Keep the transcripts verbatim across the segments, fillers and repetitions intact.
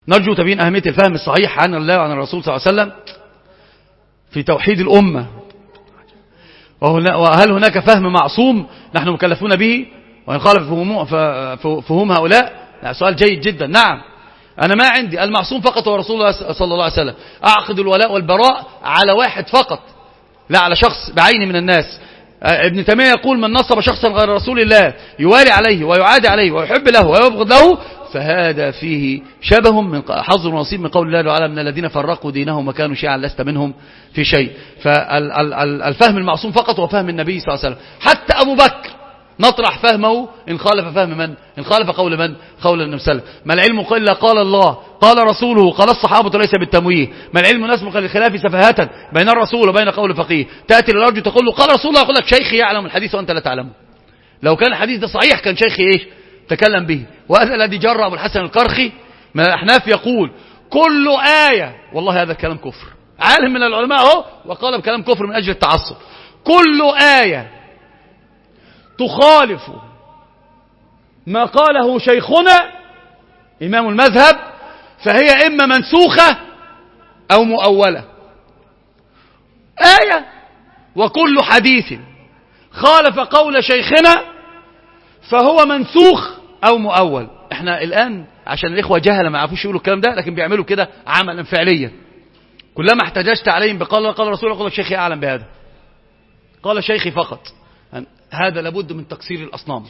نرجو تبيين أهمية الفهم الصحيح عن الله وعن الرسول صلى الله عليه وسلم في توحيد الأمة. وهل هناك فهم معصوم نحن مكلفون به وإن خالف فهم هؤلاء؟ لا، سؤال جيد جدا. نعم، أنا ما عندي المعصوم فقط هو رسول الله صلى الله عليه وسلم. أعقد الولاء والبراء على واحد فقط، لا على شخص بعينه من الناس. ابن تيمية يقول: من نصب شخصا غير رسول الله يوالي عليه ويعادي عليه ويحب له ويبغض له فهذا فيه شبه من حظ ونصيب من قول الله تعالى: من الذين فرقوا دينهم وكانوا شيعا لست منهم في شيء. فالفهم المعصوم فقط هو فهم النبي صلى الله عليه وسلم. حتى أبو بكر نطرح فهمه إن خالف فهم من؟ إن خالف قول من؟ قول النبي صلى الله عليه وسلم. ما العلم إلا قال الله قال رسوله قال الصحابة ليس بالتمويه. ما العلم نسبق للخلاف سفاهة بين الرسول وبين قول فقيه. تأتي للرجل تقول له قال رسول الله، يقول لك شيخي يعلم الحديث وأنت لا تعلمه. لو كان الحديث ده صحيح كان شيخي إيش تكلم به. وهذا الذي جرى أبو الحسن الكرخي من الأحناف يقول: كل آية، والله هذا الكلام كفر، عالم من العلماء هو وقال بكلام كفر من أجل التعصب، كل آية تخالف ما قاله شيخنا إمام المذهب فهي إما منسوخة أو مؤولة. آية وكل حديث خالف قول شيخنا فهو منسوخ أو مؤول. احنا الآن عشان الإخوة جهلة ما يعرفوش يقولوا الكلام ده، لكن بيعملوا كده عملا فعليا. كلما احتججت عليهم بقال قال رسول الله قال شيخي أعلم بهذا، قال شيخي فقط. هذا لابد من تكسير الأصنام.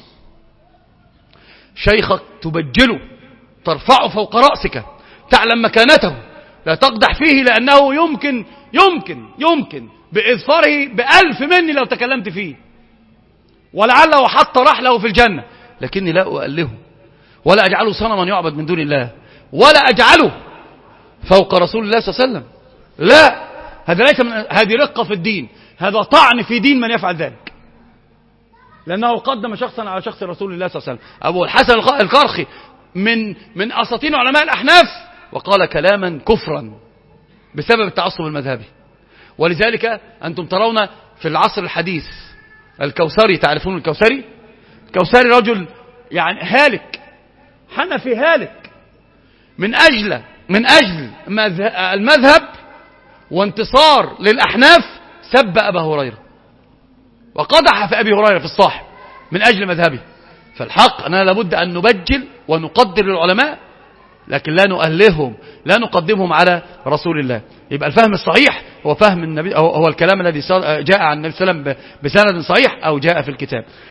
شيخك تبجله، ترفعه فوق رأسك، تعلم مكانته، لا تقدح فيه، لأنه يمكن يمكن يمكن بإظفاره بألف مني لو تكلمت فيه، ولعله حط رحله في الجنة، لكني لا أؤله ولا أجعله صنما يعبد من دون الله، ولا أجعله فوق رسول الله صلى الله عليه وسلم. لا، هذا ليس من هذه رقة في الدين، هذا طعن في دين من يفعل ذلك، لأنه قدم شخصا على شخص رسول الله صلى الله عليه وسلم. أبو الحسن الكرخي من من أساطين علماء الأحناف، وقال كلاما كفرا بسبب التعصب المذهبي. ولذلك أنتم ترون في العصر الحديث الكوثري، تعرفون الكوثري؟ الكوثري رجل يعني هالك، حنفي هالك، من أجل من أجل المذهب وانتصار للأحناف سب أبا هريرة وقدح في أبي هريرة في الصاحب من أجل مذهبه. فالحق أننا لابد أن نبجل ونقدر العلماء، لكن لا نؤلههم، لا نقدمهم على رسول الله. يبقى الفهم الصحيح هو فهم النبي، هو الكلام الذي جاء عن النبي صلى الله عليه وسلم بسند صحيح أو جاء في الكتاب.